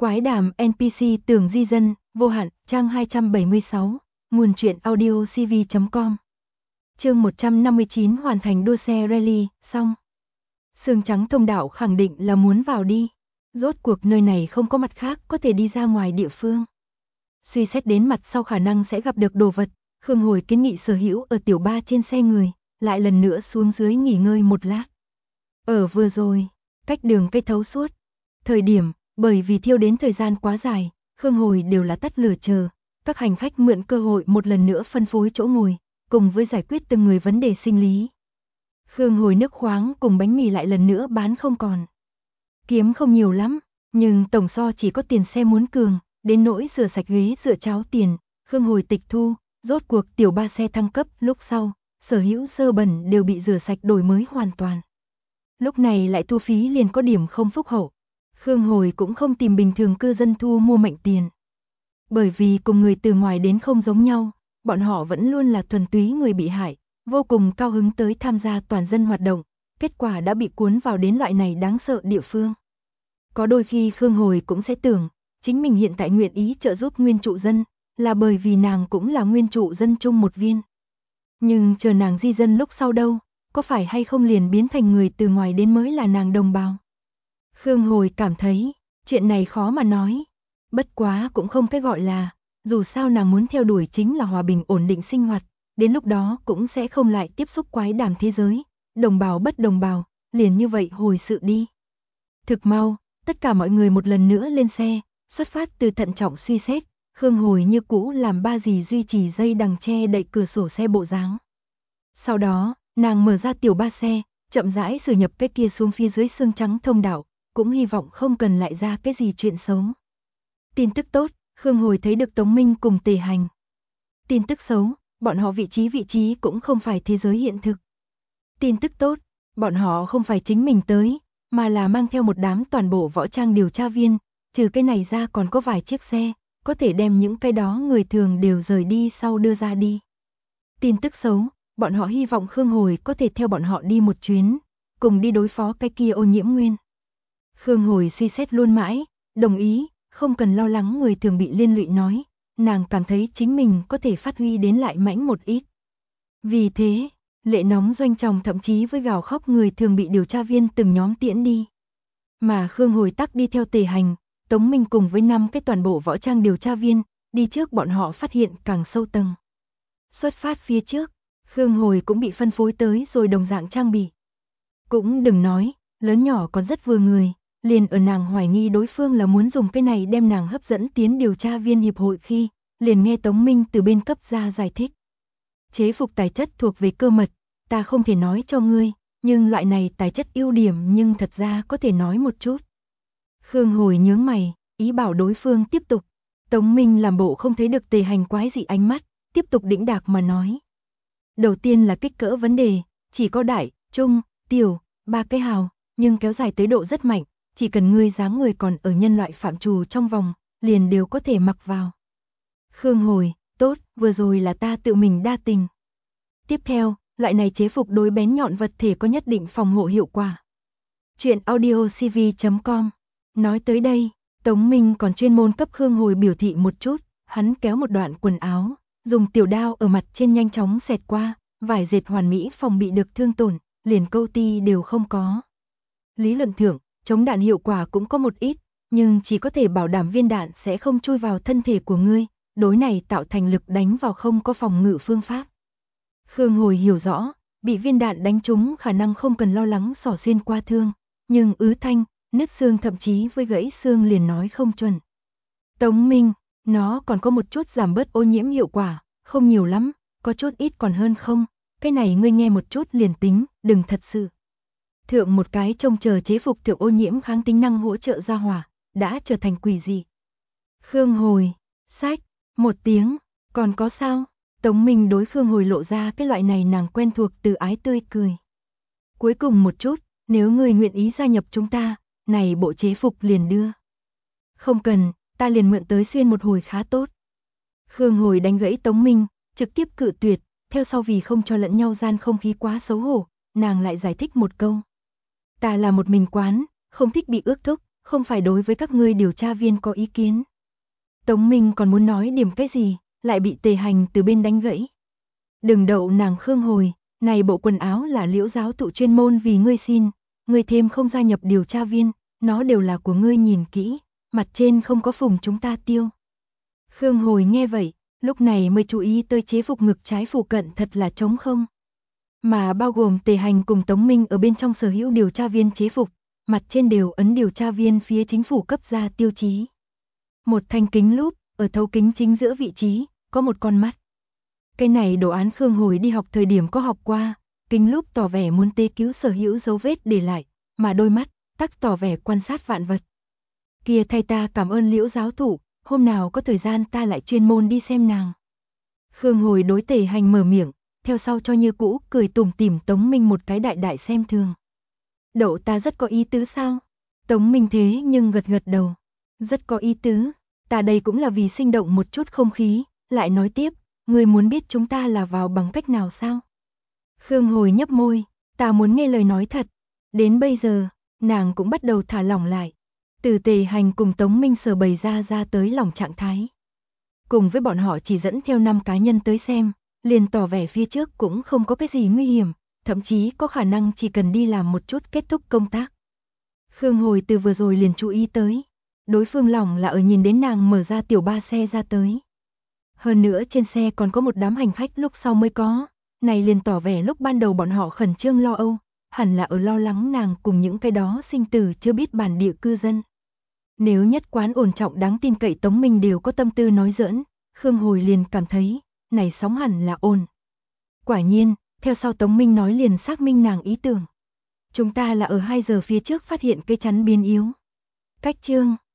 Quái đàm NPC tưởng di dân, vô hạn, trang 276, nguồn truyện audio cv.com. Chương 159 hoàn thành đua xe rally, xong. Sương trắng thông đạo khẳng định là muốn vào đi. Rốt cuộc nơi này không có mặt khác có thể đi ra ngoài địa phương. Suy xét đến mặt sau khả năng sẽ gặp được đồ vật, Khương Hồi kiến nghị sở hữu ở tiểu ba trên xe người, lại lần nữa xuống dưới nghỉ ngơi một lát. Ở vừa rồi, cách đường cây thấu suốt. Thời điểm, bởi vì thiêu đến thời gian quá dài, Khương Hồi đều là tắt lửa chờ, các hành khách mượn cơ hội một lần nữa phân phối chỗ ngồi, cùng với giải quyết từng người vấn đề sinh lý. Khương Hồi nước khoáng cùng bánh mì lại lần nữa bán không còn. Kiếm không nhiều lắm, nhưng tổng so chỉ có tiền xe muốn cường, đến nỗi rửa sạch ghế rửa cháo tiền, Khương Hồi tịch thu, rốt cuộc tiểu ba xe thăng cấp lúc sau, sở hữu dơ bẩn đều bị rửa sạch đổi mới hoàn toàn. Lúc này lại thu phí liền có điểm không phúc hậu. Khương Hồi cũng không tìm bình thường cư dân thu mua mệnh tiền. Bởi vì cùng người từ ngoài đến không giống nhau, bọn họ vẫn luôn là thuần túy người bị hại, vô cùng cao hứng tới tham gia toàn dân hoạt động, kết quả đã bị cuốn vào đến loại này đáng sợ địa phương. Có đôi khi Khương Hồi cũng sẽ tưởng, chính mình hiện tại nguyện ý trợ giúp nguyên trụ dân, là bởi vì nàng cũng là nguyên trụ dân chung một viên. Nhưng chờ nàng di dân lúc sau đâu, có phải hay không liền biến thành người từ ngoài đến mới là nàng đồng bào. Khương Hồi cảm thấy, chuyện này khó mà nói. Bất quá cũng không cái gọi là, dù sao nàng muốn theo đuổi chính là hòa bình ổn định sinh hoạt, đến lúc đó cũng sẽ không lại tiếp xúc quái đàm thế giới, đồng bào bất đồng bào, liền như vậy hồi sự đi. Thực mau, tất cả mọi người một lần nữa lên xe, xuất phát từ thận trọng suy xét, Khương Hồi như cũ làm ba dì duy trì dây đằng che đậy cửa sổ xe bộ dáng. Sau đó, nàng mở ra tiểu ba xe, chậm rãi sử nhập cái kia xuống phía dưới xương trắng thông đạo, cũng hy vọng không cần lại ra cái gì chuyện xấu. Tin tức tốt, Khương Hồi thấy được Tống Minh cùng Tề Hành. Tin tức xấu, bọn họ vị trí cũng không phải thế giới hiện thực. Tin tức tốt, bọn họ không phải chính mình tới, mà là mang theo một đám toàn bộ võ trang điều tra viên, trừ cái này ra còn có vài chiếc xe, có thể đem những cái đó người thường đều rời đi sau đưa ra đi. Tin tức xấu, bọn họ hy vọng Khương Hồi có thể theo bọn họ đi một chuyến, cùng đi đối phó cái kia ô nhiễm nguyên. Khương Hồi suy xét luôn mãi, đồng ý, không cần lo lắng người thường bị liên lụy nói, nàng cảm thấy chính mình có thể phát huy đến lại mãnh một ít. Vì thế, lệ nóng doanh tròng thậm chí với gào khóc người thường bị điều tra viên từng nhóm tiễn đi. Mà Khương Hồi tắc đi theo Tề Hành, Tống Minh cùng với 5 cái toàn bộ võ trang điều tra viên, đi trước bọn họ phát hiện càng sâu tầng. Xuất phát phía trước, Khương Hồi cũng bị phân phối tới rồi đồng dạng trang bị. Cũng đừng nói, lớn nhỏ còn rất vừa người, liền ở nàng hoài nghi đối phương là muốn dùng cái này đem nàng hấp dẫn tiến điều tra viên hiệp hội khi, liền nghe Tống Minh từ bên cấp ra giải thích. Chế phục tài chất thuộc về cơ mật, ta không thể nói cho ngươi, nhưng loại này tài chất ưu điểm nhưng thật ra có thể nói một chút. Khương Hồi nhướng mày, ý bảo đối phương tiếp tục. Tống Minh làm bộ không thấy được Tề Hành quái dị ánh mắt, tiếp tục đĩnh đạc mà nói. Đầu tiên là kích cỡ vấn đề, chỉ có đại, trung, tiểu, 3 cái hào, nhưng kéo dài tới độ rất mạnh, chỉ cần ngươi dáng người còn ở nhân loại phạm trù trong vòng, liền đều có thể mặc vào. Khương Hồi, tốt, vừa rồi là ta tự mình đa tình. Tiếp theo, loại này chế phục đối bén nhọn vật thể có nhất định phòng hộ hiệu quả. Chuyện audio cv.com. Nói tới đây, Tống Minh còn chuyên môn cấp Khương Hồi biểu thị một chút, hắn kéo một đoạn quần áo, dùng tiểu đao ở mặt trên nhanh chóng xẹt qua, vải dệt hoàn mỹ phòng bị được thương tổn, liền câu ti đều không có. Lý luận thượng, chống đạn hiệu quả cũng có một ít, nhưng chỉ có thể bảo đảm viên đạn sẽ không chui vào thân thể của ngươi, đối này tạo thành lực đánh vào không có phòng ngự phương pháp. Khương Hồi hiểu rõ, bị viên đạn đánh trúng khả năng không cần lo lắng xỏ xuyên qua thương, nhưng ứ thanh, nứt xương thậm chí với gãy xương liền nói không chuẩn. Tống Minh, nó còn có một chút giảm bớt ô nhiễm hiệu quả, không nhiều lắm, có chút ít còn hơn không, cái này ngươi nghe một chút liền tính, đừng thật sự. Thượng một cái trông chờ chế phục thượng ô nhiễm kháng tính năng hỗ trợ ra hỏa, đã trở thành quỷ gì. Khương Hồi, sách, một tiếng, còn có sao? Tống Minh đối Khương Hồi lộ ra cái loại này nàng quen thuộc từ ái tươi cười. Cuối cùng một chút, nếu ngươi nguyện ý gia nhập chúng ta, này bộ chế phục liền đưa. Không cần, ta liền mượn tới xuyên một hồi khá tốt. Khương Hồi đánh gãy Tống Minh, trực tiếp cự tuyệt, theo sau vì không cho lẫn nhau gian không khí quá xấu hổ, nàng lại giải thích một câu. Ta là một mình quán, không thích bị ước thúc, không phải đối với các ngươi điều tra viên có ý kiến. Tống Minh còn muốn nói điểm cái gì, lại bị Tề Hành từ bên đánh gãy. Đừng đậu nàng Khương Hồi, này bộ quần áo là Liễu giáo thụ chuyên môn vì ngươi xin, ngươi thêm không gia nhập điều tra viên, nó đều là của ngươi nhìn kỹ, mặt trên không có phùng chúng ta tiêu. Khương Hồi nghe vậy, lúc này mới chú ý tới chế phục ngực trái phụ cận thật là trống không. Mà bao gồm Tề Hành cùng Tống Minh ở bên trong sở hữu điều tra viên chế phục, mặt trên đều ấn điều tra viên phía chính phủ cấp ra tiêu chí. Một thanh kính lúp, ở thấu kính chính giữa vị trí, có một con mắt. Cái này đồ án Khương Hồi đi học thời điểm có học qua, kính lúp tỏ vẻ muốn tế cứu sở hữu dấu vết để lại, mà đôi mắt, tắc tỏ vẻ quan sát vạn vật. Kia thay ta cảm ơn Liễu giáo thụ, hôm nào có thời gian ta lại chuyên môn đi xem nàng. Khương Hồi đối Tề Hành mở miệng, theo sau cho như cũ cười tủm tỉm Tống Minh một cái đại đại xem thường. Đậu ta rất có ý tứ sao? Tống Minh thế nhưng gật gật đầu. Rất có ý tứ, ta đây cũng là vì sinh động một chút không khí, lại nói tiếp, ngươi muốn biết chúng ta là vào bằng cách nào sao? Khương Hồi nhấp môi, ta muốn nghe lời nói thật. Đến bây giờ, nàng cũng bắt đầu thả lỏng lại. Từ Tề Hành cùng Tống Minh sở bày ra tới lòng trạng thái. Cùng với bọn họ chỉ dẫn theo 5 cá nhân tới xem, liền tỏ vẻ phía trước cũng không có cái gì nguy hiểm, thậm chí có khả năng chỉ cần đi làm một chút kết thúc công tác. Khương Hồi từ vừa rồi liền chú ý tới, đối phương lòng là ở nhìn đến nàng mở ra tiểu ba xe ra tới. Hơn nữa trên xe còn có một đám hành khách lúc sau mới có, này liền tỏ vẻ lúc ban đầu bọn họ khẩn trương lo âu, hẳn là ở lo lắng nàng cùng những cái đó sinh tử chưa biết bản địa cư dân. Nếu nhất quán ổn trọng đáng tin cậy Tống Minh đều có tâm tư nói giỡn, Khương Hồi liền cảm thấy, này sóng hẳn là ổn. Quả nhiên, theo sau Tống Minh nói liền xác minh nàng ý tưởng. Chúng ta là ở 2 giờ phía trước phát hiện cây chắn biên yếu. Cách chương